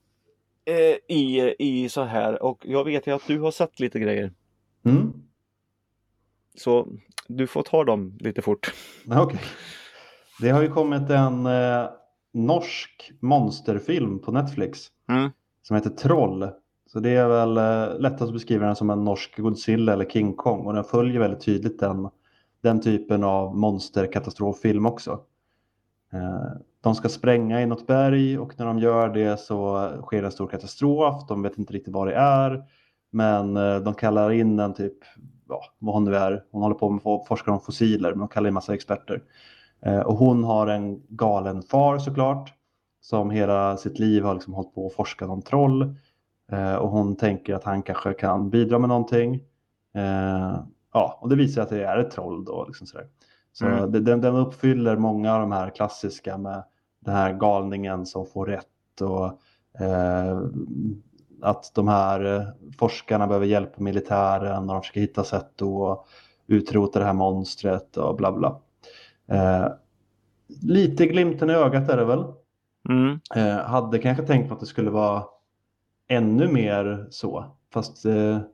i så här. Och jag vet ju att du har sett lite grejer. Mm. Så du får ta dem lite fort. Okej. Det har ju kommit en norsk monsterfilm på Netflix som heter Troll. Så det är väl lättast att beskriva den som en norsk Godzilla eller King Kong. Och den följer väldigt tydligt den typen av monsterkatastroffilm också. De ska spränga i något berg och när de gör det så sker en stor katastrof. De vet inte riktigt vad det är. Men de kallar in en typ, vad hon nu är. Hon håller på med att forska om fossiler, men de kallar in massa experter. Och hon har en galen far såklart. Som hela sitt liv har liksom hållit på att forska om troll. Och hon tänker att han kanske kan bidra med någonting. Och det visar att det är ett troll då. Liksom sådär. Så den uppfyller många av de här klassiska med den här galningen som får rätt. Och att de här forskarna behöver hjälp av militären. Och de försöker hitta sätt att utrota det här monstret och bla bla. Lite glimten i ögat är det väl. Hade kanske tänkt på att det skulle vara ännu mer så. Fast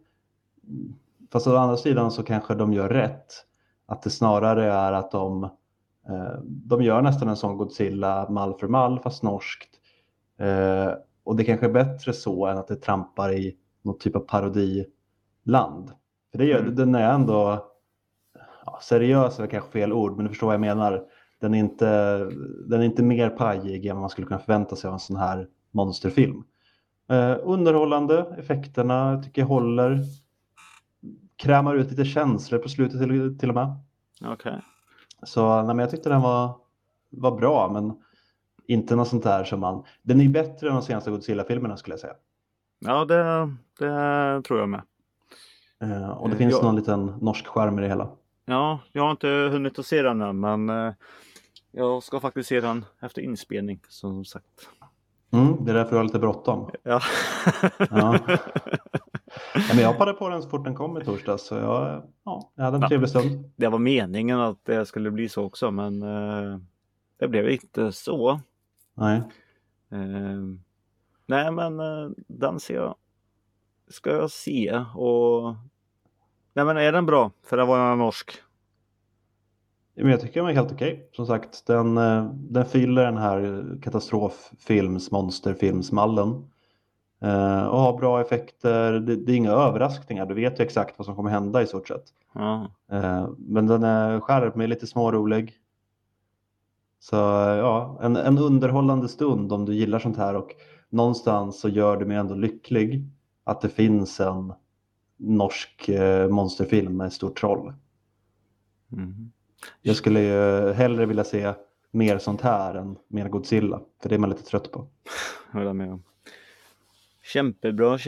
å andra sidan så kanske de gör rätt. Att det snarare är att de gör nästan en sån Godzilla mall för mall fast norskt. Och det kanske är bättre så än att det trampar i något typ av parodiland. För den är ändå seriös är kanske fel ord, men du förstår vad jag menar. Den är inte mer pajig än vad man skulle kunna förvänta sig av en sån här monsterfilm. Underhållande, effekterna tycker jag håller. Krämar ut lite känslor på slutet till och med. Okej. Så men jag tyckte den var bra, men inte något sånt där som den är bättre än de senaste Godzilla-filmerna skulle jag säga. Ja, det tror jag med. Och det finns någon liten norsk charm i det hela. Ja, jag har inte hunnit att se den än, men jag ska faktiskt se den efter inspelning, som sagt. Det är därför jag har lite bråttom. Ja. Ja. Men jag hoppade på den så fort den kom i torsdags, så jag hade en trevlig stund. Det var meningen att det skulle bli så också, men det blev inte så. Nej. Nej, men den ska jag se. Och nej, men är den bra? För det var en norsk. Men jag tycker den är helt okej. Som sagt, den fyller den här monsterfilmsmallen. Och har bra effekter. Det är inga överraskningar. Du vet ju exakt vad som kommer hända i stort sett. Ja. Men den är skärp, lite smårolig. Så en underhållande stund om du gillar sånt här. Och någonstans så gör det mig ändå lycklig att det finns en norsk monsterfilm med ett stort troll. Jag skulle ju hellre vilja se mer sånt här än mer Godzilla. För det är man lite trött på. Håller med om. Kämpebra.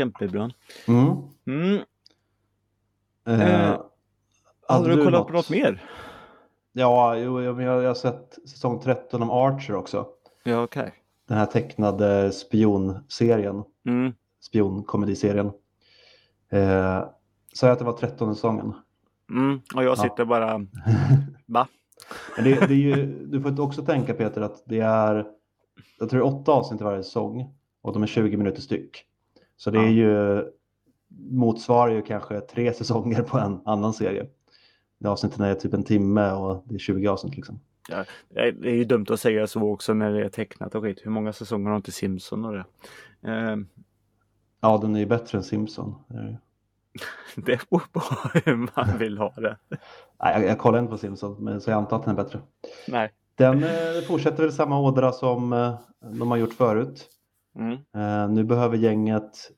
Hade du kollat på något mer? Ja, jag har sett säsong 13 om Archer också. Ja, okej. Den här tecknade spionserien. Spionkomediserien. Så att det var 13 säsongen. Och jag sitter bara... Va? Men det är ju, du får också tänka, Peter, att det är... Jag tror 8 avsnitt i varje säsong. Och de är 20 minuter styck. Så det är ju... Motsvarar ju kanske 3 säsonger på en annan serie. Avsnitten är typ en timme och det är 20 avsnitt liksom. Ja, det är ju dumt att säga så också när det är tecknat och skit. Hur många säsonger har inte Simpson och det? Ja, den är ju bättre än Simpson. Det beror på hur man vill ha det. Nej, jag kollar inte på Simpson, men så jag antar att den är bättre. Nej. Den fortsätter väl samma ådra som de har gjort förut. Nu behöver gänget...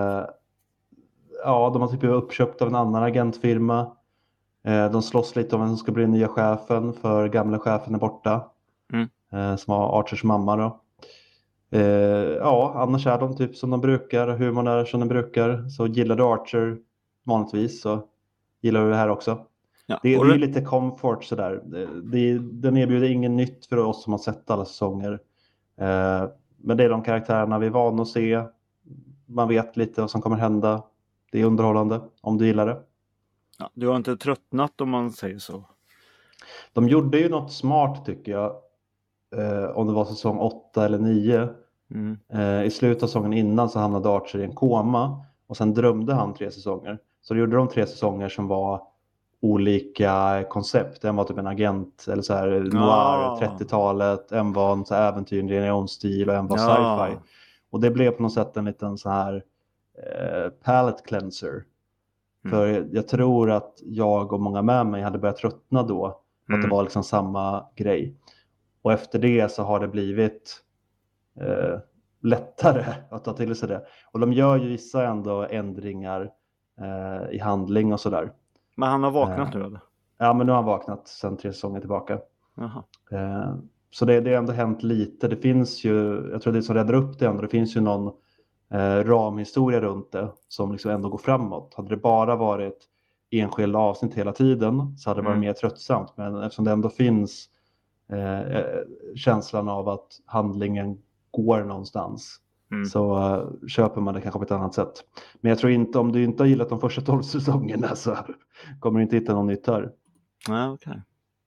de har typ blivit uppköpt av en annan agentfirma. De slåss lite om vem som ska bli den nya chefen, för gamla chefen är borta. Som har Archers mamma då. Annars är de typ som de brukar. Humorn är som de brukar. Så gillar du Archer vanligtvis så gillar du det här också. Ja, det är lite comfort sådär. Den erbjuder ingen nytt för oss som har sett alla säsonger. Men det är de karaktärerna vi är vana att se. Man vet lite vad som kommer hända. Det är underhållande om du gillar det. Ja, du har inte tröttnat om man säger så. De gjorde ju något smart tycker jag. Om det var säsong 8 eller 9. I slutet av säsongen innan så hamnade Archer i en koma. Och sen drömde han 3 säsonger. Så då gjorde de 3 säsonger som var olika koncept. En var typ en agent eller så här noir, 30-talet. En var en så här äventyr, Indiana Jones-stil och en var sci-fi. Och det blev på något sätt en liten så här palette cleanser. För jag tror att jag och många med mig hade börjat tröttna då. Att det var liksom samma grej. Och efter det så har det blivit lättare att ta till sig det. Och de gör ju vissa ändå ändringar i handling och sådär. Men han har vaknat nu eller? Ja, men nu har han vaknat sedan 3 säsonger tillbaka. Så det har ändå hänt lite. Det finns ju, jag tror det som räddar upp det ändå, det finns ju någon ramhistoria runt det som liksom ändå går framåt. Hade det bara varit enskilda avsnitt hela tiden så hade det varit mer tröttsamt. Men eftersom det ändå finns känslan av att handlingen går någonstans så köper man det kanske på ett annat sätt. Men jag tror inte, om du inte har gillat de första 12 säsongerna så kommer du inte hitta någon nytt här. Nej, okej.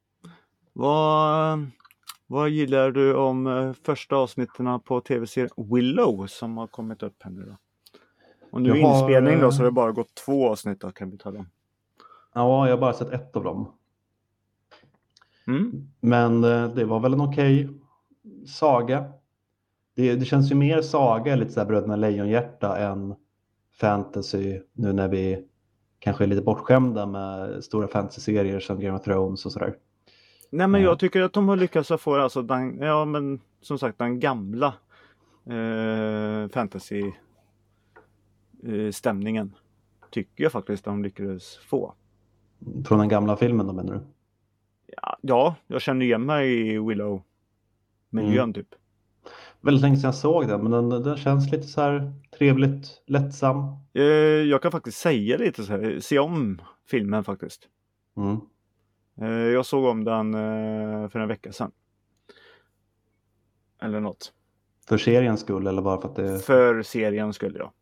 Vad gillar du om första avsnitten på tv-serien Willow som har kommit upp här nu då? Och nu är inspelning då så har det bara gått 2 avsnitt då, kan vi ta dem. Ja, jag har bara sett 1 av dem. Men det var väl en okej saga. Det känns ju mer saga, lite så här Bröderna Lejonhjärta än fantasy nu när vi kanske är lite bortskämda med stora fantasy-serier som Game of Thrones och sådär. Nej, men jag tycker att de har lyckats få alltså som sagt den gamla fantasy stämningen tycker jag faktiskt de lyckades få. Från den gamla filmen då menar du? Ja, jag känner igen mig i Willow-miljön typ. Väldigt länge sedan jag såg den, men den känns lite så här trevligt, lättsam. Jag kan faktiskt säga lite så här, se om filmen faktiskt. Jag såg om den för en vecka sedan. Eller något. För seriens skull eller bara för att det... För serien skulle jag.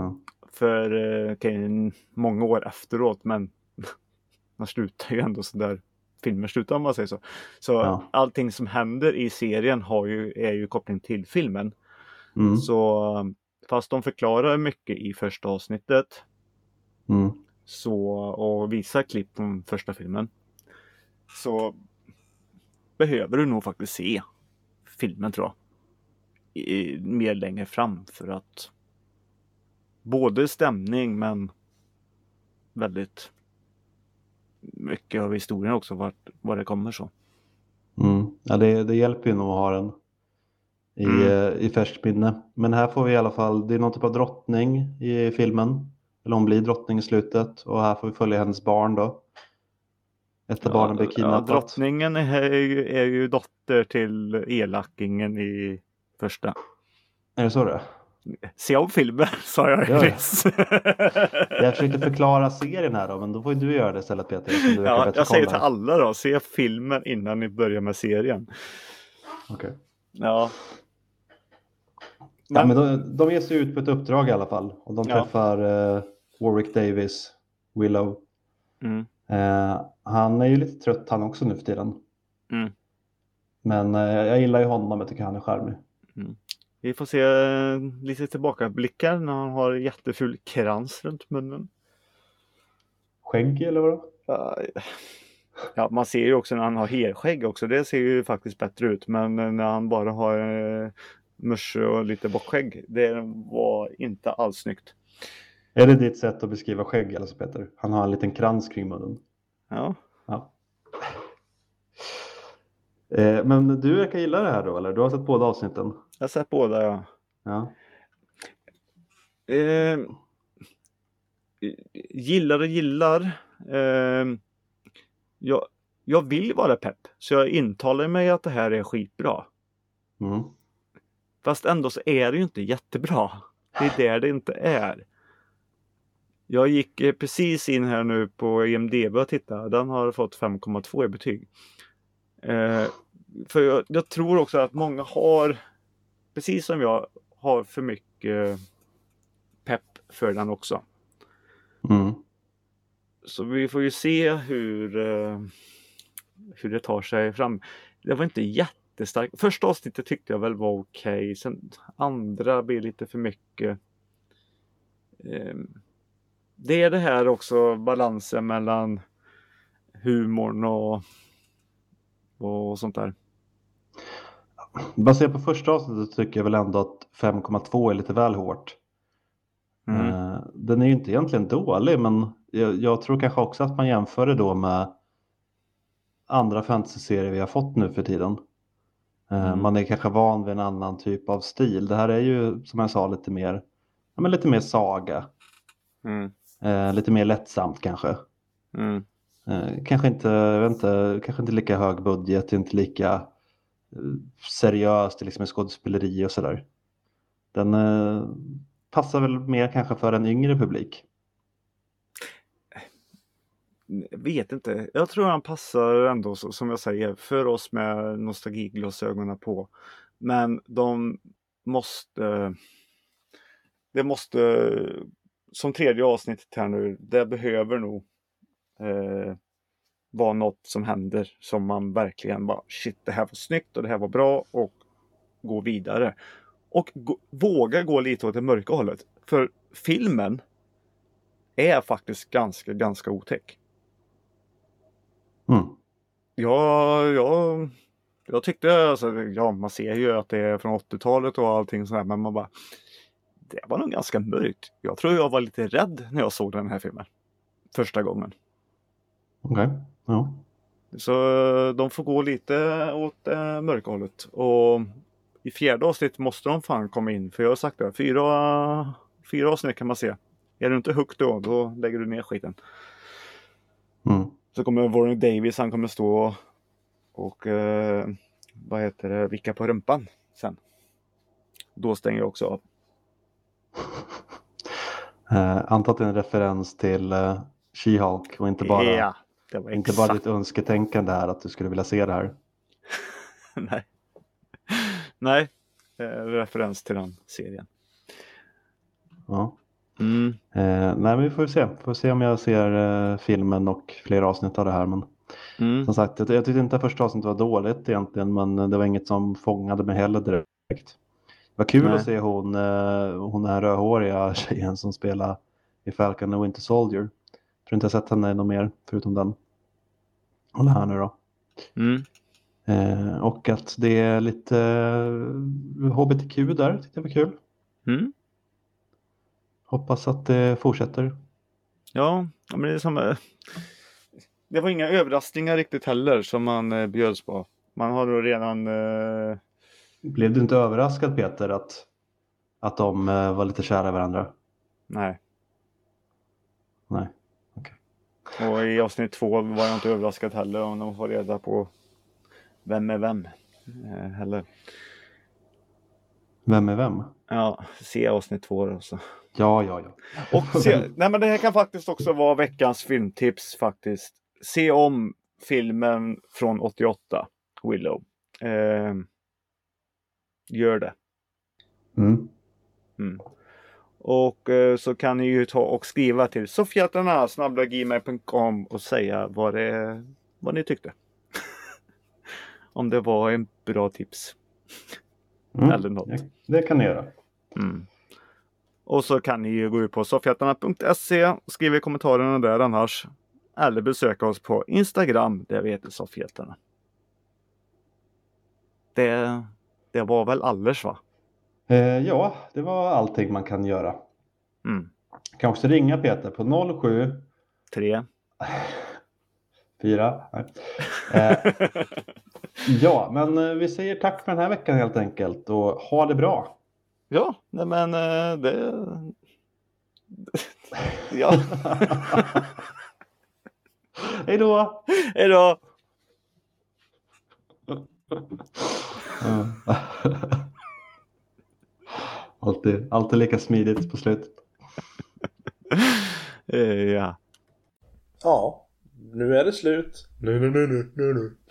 För många år efteråt, men man slutar ju ändå så där. Filmer slutar om man säger så. Så allting som händer i serien är ju koppling till filmen. Så fast de förklarar mycket i första avsnittet och visar klipp från första filmen så behöver du nog faktiskt se filmen tror jag mer längre fram för att både stämning men väldigt mycket av historien också var det kommer så. Ja, det hjälper ju nog att ha den i färskt minne. Men här får vi i alla fall, det är någon typ av drottning i filmen. Eller hon blir drottning i slutet. Och här får vi följa hennes barn då. Ett av barnen blir kidnappat. Drottningen är ju dotter till elakingen i första. Är det så det? Se om filmen, sa jag nyss. Jag försökte förklara serien här då, men då får ju du göra det istället Peter. Jag säger till alla då, se filmen innan ni börjar med serien. Okej. Ja. Men de ger sig ut på ett uppdrag i alla fall. Och de träffar Warwick Davis, Willow. Han är ju lite trött han också nu för tiden. Men jag gillar ju honom, jag tycker han är charmig. Vi får se lite tillbakablickar när han har jätteful krans runt munnen. Skägg eller vad? Ja, man ser ju också när han har helskägg också. Det ser ju faktiskt bättre ut. Men när han bara har mörs och lite bockskägg. Det var inte alls snyggt. Är det ditt sätt att beskriva skägg eller så Peter? Han har en liten krans kring munnen. Ja. Men du verkar gilla det här då, eller? Du har sett båda avsnitten? Jag har sett båda, ja. Gillar. Jag vill vara pepp. Så jag intalar mig att det här är skitbra. Fast ändå så är det ju inte jättebra. Det är där det inte är. Jag gick precis in här nu på IMDb och tittade. Den har fått 5,2 i betyg. För jag tror också att många har, precis som jag, har för mycket för den också. Mm. Så vi får ju se hur det tar sig fram. Det var inte jättestarkt. Första avsnittet tyckte jag väl var okej. Sen andra blir lite för mycket. Det är det här också, balansen mellan humorn och sånt där. Baserat på första avsnittet tycker jag väl ändå att 5,2 är lite väl hårt. Den är ju inte egentligen dålig, men jag tror kanske också att man jämför det då med andra fantasy-serier vi har fått nu för tiden. Man är kanske van vid en annan typ av stil. Det här är ju, som jag sa, lite mer saga. Lite mer lättsamt kanske. Kanske inte, jag vet inte, kanske inte lika hög budget, inte lika seriöst liksom i skådespeleri och sådär. Den passar väl mer kanske för en yngre publik. Vet inte. Jag tror han passar ändå, som jag säger, för oss med nostalgiglasögonen på. Men det måste som tredje avsnittet här nu, det behöver nog vara något som händer som man verkligen bara, shit, det här var snyggt och det här var bra, och gå vidare. Och våga gå lite åt det mörka hållet. För filmen är faktiskt ganska otäck. Jag tyckte, alltså, man ser ju att det är från 80-talet och allting sådär, men man bara, det var nog ganska mörkt. Jag tror jag var lite rädd när jag såg den här filmen första gången. Okej, ja. Så de får gå lite åt mörka hållet. Och i fjärde avsnitt måste de fan komma in, för jag har sagt det, fyra avsnitt kan man se. Är du inte hooked då lägger du ner skiten. Så kommer Warren Davis, han kommer stå och vicka på rumpan sen. Då stänger jag också av. Antar att det är en referens till She-Hulk och inte bara ditt önsketänkande här att du skulle vilja se det här. Nej, referens till den serien. Ja. Nej, men vi får se om jag ser filmen och fler avsnitt av det här. Men som sagt, jag tyckte inte att första avsnittet var dåligt egentligen, men det var inget som fångade mig heller direkt. Det var kul att se hon här rödhåriga tjejen som spelar i Falcon and Winter Soldier. Jag tror inte jag sett henne något mer förutom den. Håller här nu då. Och att det är lite HBTQ där, tyckte jag var kul. Hoppas att det fortsätter. Ja, men det är som... Det var inga överraskningar riktigt heller som man bjöds på. Man har då redan... Blev du inte överraskad, Peter, att de var lite kära i varandra? Nej. Okej. Och i avsnitt 2 var jag inte överraskad heller om de får reda på vem är vem heller. Vem är vem? Ja, se avsnitt 2 då så. Ja. Och nej, men det här kan faktiskt också vara veckans filmtips faktiskt. Se om filmen från 88, Willow. Gör det. Och så kan ni ju ta och skriva till sofiatarna@gmail.com och säga vad ni tyckte. Om det var en bra tips. Eller något. Det kan ni göra. Och så kan ni ju gå ut på sofiatarna.se och skriva i kommentarerna där annars. Eller besöka oss på Instagram, där vi heter Sofiatarna. Det var väl alldeles, va? Ja, det var allting man kan göra. Kan också ringa Peter på 07 4. Ja, men vi säger tack för den här veckan helt enkelt och ha det bra. Ja, nej men det... Ja. Hej då! Hej då! Alltid lika smidigt på slutet. Ja. Ja, nu är det slut. Nu.